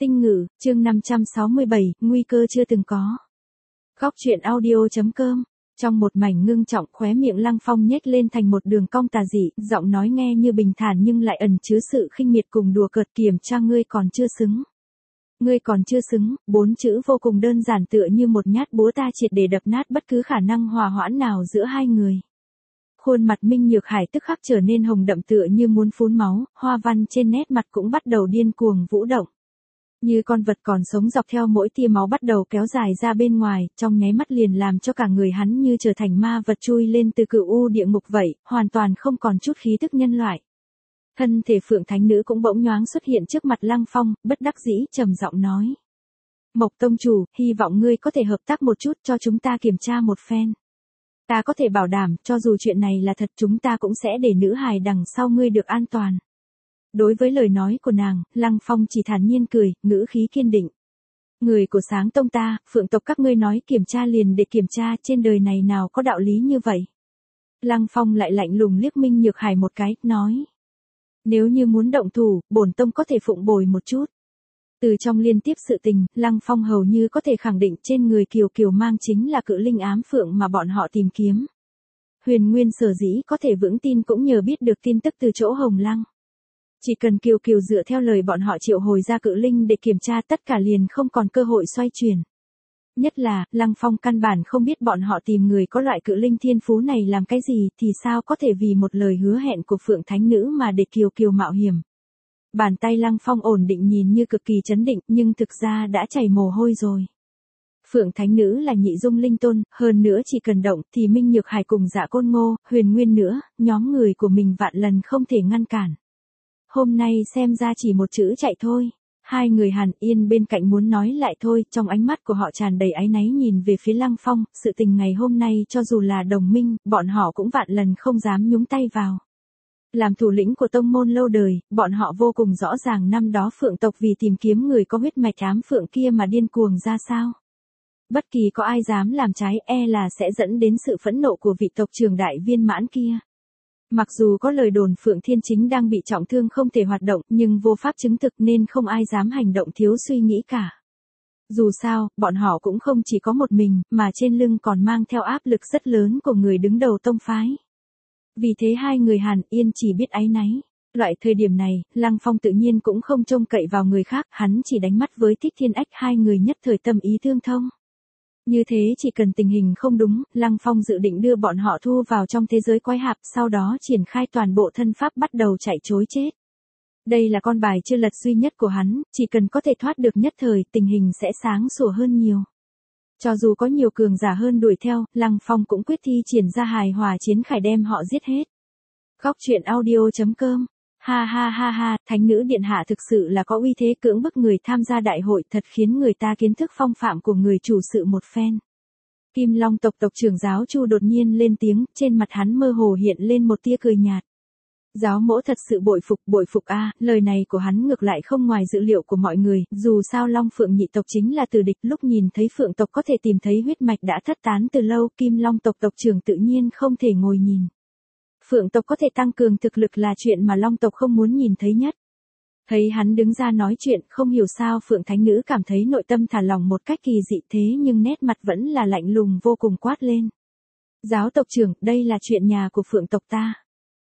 Tinh Ngữ, chương 567, nguy cơ chưa từng có. Góc truyện audio.com. Trong một mảnh ngưng trọng, khóe miệng Lăng Phong nhếch lên thành một đường cong tà dị, giọng nói nghe như bình thản nhưng lại ẩn chứa sự khinh miệt cùng đùa cợt. Kiểm tra ngươi còn chưa xứng. Ngươi còn chưa xứng, 4 chữ vô cùng đơn giản tựa như một nhát búa ta triệt để đập nát bất cứ khả năng hòa hoãn nào giữa hai người. Khuôn mặt Minh Nhược Hải tức khắc trở nên hồng đậm tựa như muốn phun máu, hoa văn trên nét mặt cũng bắt đầu điên cuồng vũ động. Như con vật còn sống dọc theo mỗi tia máu bắt đầu kéo dài ra bên ngoài, trong nháy mắt liền làm cho cả người hắn như trở thành ma vật chui lên từ cửu u địa ngục vậy, hoàn toàn không còn chút khí tức nhân loại. Thân thể Phượng Thánh Nữ cũng bỗng nhoáng xuất hiện trước mặt Lăng Phong, bất đắc dĩ trầm giọng nói. Mộc tông chủ, hy vọng ngươi có thể hợp tác một chút cho chúng ta kiểm tra một phen. Ta có thể bảo đảm, cho dù chuyện này là thật chúng ta cũng sẽ để nữ hài đằng sau ngươi được an toàn. Đối với lời nói của nàng, Lăng Phong chỉ thản nhiên cười, ngữ khí kiên định. Người của Sáng Tông ta, Phượng tộc các ngươi nói kiểm tra liền để kiểm tra, trên đời này nào có đạo lý như vậy. Lăng Phong lại lạnh lùng liếc Minh Nhược Hải một cái, nói. Nếu như muốn động thủ, bổn tông có thể phụng bồi một chút. Từ trong liên tiếp sự tình, Lăng Phong hầu như có thể khẳng định trên người Kiều Kiều mang chính là cự linh ám phượng mà bọn họ tìm kiếm. Huyền Nguyên sở dĩ có thể vững tin cũng nhờ biết được tin tức từ chỗ Hồng Lăng. Chỉ cần Kiều Kiều dựa theo lời bọn họ triệu hồi ra cự linh để kiểm tra tất cả liền không còn cơ hội xoay chuyển. Nhất là, Lăng Phong căn bản không biết bọn họ tìm người có loại cự linh thiên phú này làm cái gì thì sao có thể vì một lời hứa hẹn của Phượng Thánh Nữ mà để Kiều Kiều mạo hiểm. Bàn tay Lăng Phong ổn định nhìn như cực kỳ trấn định nhưng thực ra đã chảy mồ hôi rồi. Phượng Thánh Nữ là nhị dung linh tôn, hơn nữa chỉ cần động thì Minh Nhược Hải cùng Dạ Côn Ngô, Huyền Nguyên nữa, nhóm người của mình vạn lần không thể ngăn cản. Hôm nay xem ra chỉ một chữ chạy thôi. Hai người Hàn Yên bên cạnh muốn nói lại thôi, trong ánh mắt của họ tràn đầy áy náy nhìn về phía Lăng Phong, sự tình ngày hôm nay cho dù là đồng minh, bọn họ cũng vạn lần không dám nhúng tay vào. Làm thủ lĩnh của tông môn lâu đời, bọn họ vô cùng rõ ràng năm đó Phượng tộc vì tìm kiếm người có huyết mạch ám phượng kia mà điên cuồng ra sao. Bất kỳ có ai dám làm trái là sẽ dẫn đến sự phẫn nộ của vị tộc trưởng đại viên mãn kia. Mặc dù có lời đồn Phượng Thiên Chính đang bị trọng thương không thể hoạt động nhưng vô pháp chứng thực nên không ai dám hành động thiếu suy nghĩ cả. Dù sao, bọn họ cũng không chỉ có một mình, mà trên lưng còn mang theo áp lực rất lớn của người đứng đầu tông phái. Vì thế hai người Hàn Yên chỉ biết áy náy. Loại thời điểm này, Lăng Phong tự nhiên cũng không trông cậy vào người khác, hắn chỉ đánh mắt với Thích Thiên Ách, hai người nhất thời tâm ý tương thông. Như thế chỉ cần tình hình không đúng, Lăng Phong dự định đưa bọn họ thu vào trong thế giới quái hạp, sau đó triển khai toàn bộ thân pháp bắt đầu chạy trối chết. Đây là con bài chưa lật duy nhất của hắn, chỉ cần có thể thoát được nhất thời, tình hình sẽ sáng sủa hơn nhiều. Cho dù có nhiều cường giả hơn đuổi theo, Lăng Phong cũng quyết thi triển ra hài hòa chiến khải đem họ giết hết. Góc truyện audio.com. Ha ha ha ha, Thánh Nữ Điện Hạ thực sự là có uy thế cưỡng bức người tham gia đại hội, thật khiến người ta kiến thức phong phạm của người chủ sự một phen. Kim Long tộc tộc trưởng giáo Chu đột nhiên lên tiếng, trên mặt hắn mơ hồ hiện lên một tia cười nhạt. Giáo mỗ thật sự bội phục a, lời này của hắn ngược lại không ngoài dự liệu của mọi người, dù sao Long Phượng nhị tộc chính là tử địch, lúc nhìn thấy Phượng tộc có thể tìm thấy huyết mạch đã thất tán từ lâu, Kim Long tộc tộc trưởng tự nhiên không thể ngồi nhìn. Phượng tộc có thể tăng cường thực lực là chuyện mà Long tộc không muốn nhìn thấy nhất. Thấy hắn đứng ra nói chuyện, không hiểu sao Phượng Thánh Nữ cảm thấy nội tâm thả lỏng một cách kỳ dị thế nhưng nét mặt vẫn là lạnh lùng vô cùng quát lên. Giáo tộc trưởng, đây là chuyện nhà của Phượng tộc ta.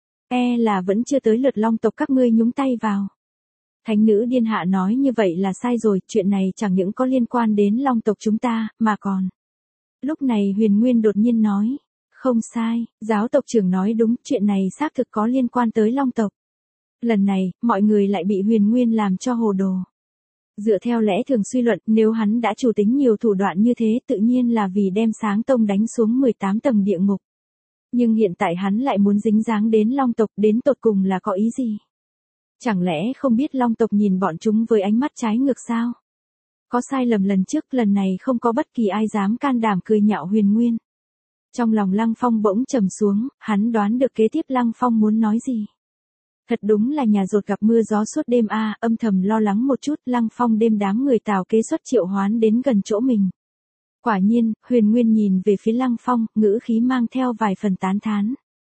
Là vẫn chưa tới lượt Long tộc các ngươi nhúng tay vào. Thánh Nữ Điện Hạ nói như vậy là sai rồi, chuyện này chẳng những có liên quan đến Long tộc chúng ta, mà còn. Lúc này Huyền Nguyên đột nhiên nói. Không sai, giáo tộc trưởng nói đúng, chuyện này xác thực có liên quan tới Long tộc. Lần này, mọi người lại bị Huyền Nguyên làm cho hồ đồ. Dựa theo lẽ thường suy luận, nếu hắn đã chủ tính nhiều thủ đoạn như thế tự nhiên là vì đem Sáng Tông đánh xuống 18 tầng địa ngục. Nhưng hiện tại hắn lại muốn dính dáng đến Long tộc, đến tột cùng là có ý gì? Chẳng lẽ không biết Long tộc nhìn bọn chúng với ánh mắt trái ngược sao? Có sai lầm lần trước, lần này không có bất kỳ ai dám can đảm cười nhạo Huyền Nguyên. Trong lòng Lăng Phong bỗng trầm xuống, hắn đoán được kế tiếp Lăng Phong muốn nói gì. Thật đúng là nhà rột gặp mưa gió suốt đêm âm thầm lo lắng một chút, Lăng Phong đêm đám người Tào kế xuất triệu hoán đến gần chỗ mình. Quả nhiên, Huyền Nguyên nhìn về phía Lăng Phong, ngữ khí mang theo vài phần tán thán.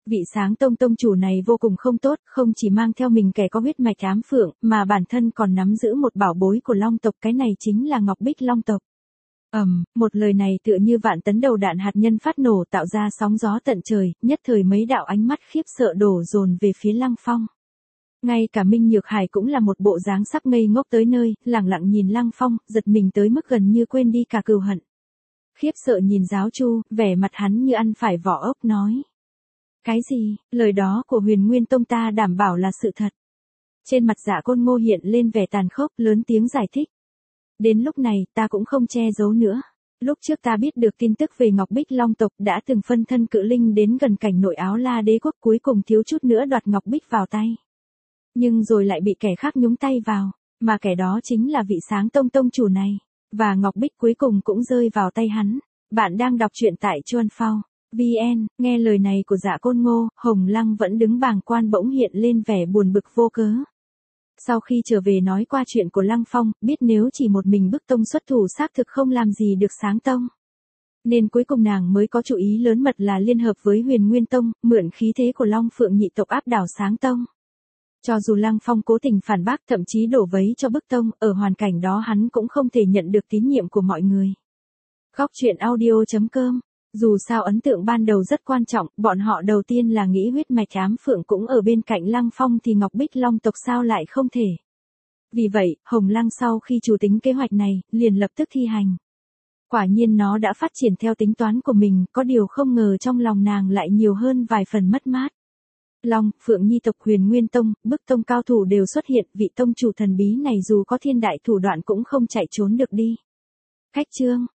Vị Sáng Tông tông chủ này vô cùng không tốt, không chỉ mang theo mình kẻ có huyết mạch ám phượng, mà bản thân còn nắm giữ một bảo bối của Long tộc, cái này chính là Ngọc Bích Long tộc. Một lời này tựa như vạn tấn đầu đạn hạt nhân phát nổ tạo ra sóng gió tận trời, nhất thời mấy đạo ánh mắt khiếp sợ đổ dồn về phía Lăng Phong. Ngay cả Minh Nhược Hải cũng là một bộ dáng sắp ngây ngốc tới nơi, lẳng lặng nhìn Lăng Phong, giật mình tới mức gần như quên đi cả cừu hận. Khiếp sợ nhìn Giáo Chu, vẻ mặt hắn như ăn phải vỏ ốc nói. Cái gì, lời đó của Huyền Nguyên Tông ta đảm bảo là sự thật. Trên mặt Dạ Côn Ngô hiện lên vẻ tàn khốc, lớn tiếng giải thích. Đến lúc này, ta cũng không che giấu nữa. Lúc trước ta biết được tin tức về Ngọc Bích Long tộc đã từng phân thân cự linh đến gần cảnh nội Áo La Đế quốc, cuối cùng thiếu chút nữa đoạt Ngọc Bích vào tay. Nhưng rồi lại bị kẻ khác nhúng tay vào, mà kẻ đó chính là vị Sáng Tông tông chủ này. Và Ngọc Bích cuối cùng cũng rơi vào tay hắn. Bạn đang đọc truyện tại Chuan Phao VN, nghe lời này của Dạ Côn Ngô, Hồng Lăng vẫn đứng bàng quan bỗng hiện lên vẻ buồn bực vô cớ. Sau khi trở về nói qua chuyện của Lăng Phong, biết nếu chỉ một mình Bức Tông xuất thủ xác thực không làm gì được Sáng Tông. Nên cuối cùng nàng mới có chủ ý lớn mật là liên hợp với Huyền Nguyên Tông, mượn khí thế của Long Phượng nhị tộc áp đảo Sáng Tông. Cho dù Lăng Phong cố tình phản bác, thậm chí đổ vấy cho Bức Tông, ở hoàn cảnh đó hắn cũng không thể nhận được tín nhiệm của mọi người. Góc truyện audio.com. Dù sao ấn tượng ban đầu rất quan trọng, bọn họ đầu tiên là nghĩ huyết mạch ám phượng cũng ở bên cạnh Lăng Phong thì Ngọc Bích Long tộc sao lại không thể. Vì vậy, Hồng Lăng sau khi chủ tính kế hoạch này, liền lập tức thi hành. Quả nhiên nó đã phát triển theo tính toán của mình, có điều không ngờ trong lòng nàng lại nhiều hơn vài phần mất mát. Long, Phượng Nhi tộc Huyền Nguyên Tông, Bức Tông cao thủ đều xuất hiện, vị tông chủ thần bí này dù có thiên đại thủ đoạn cũng không chạy trốn được đi. Khách chương.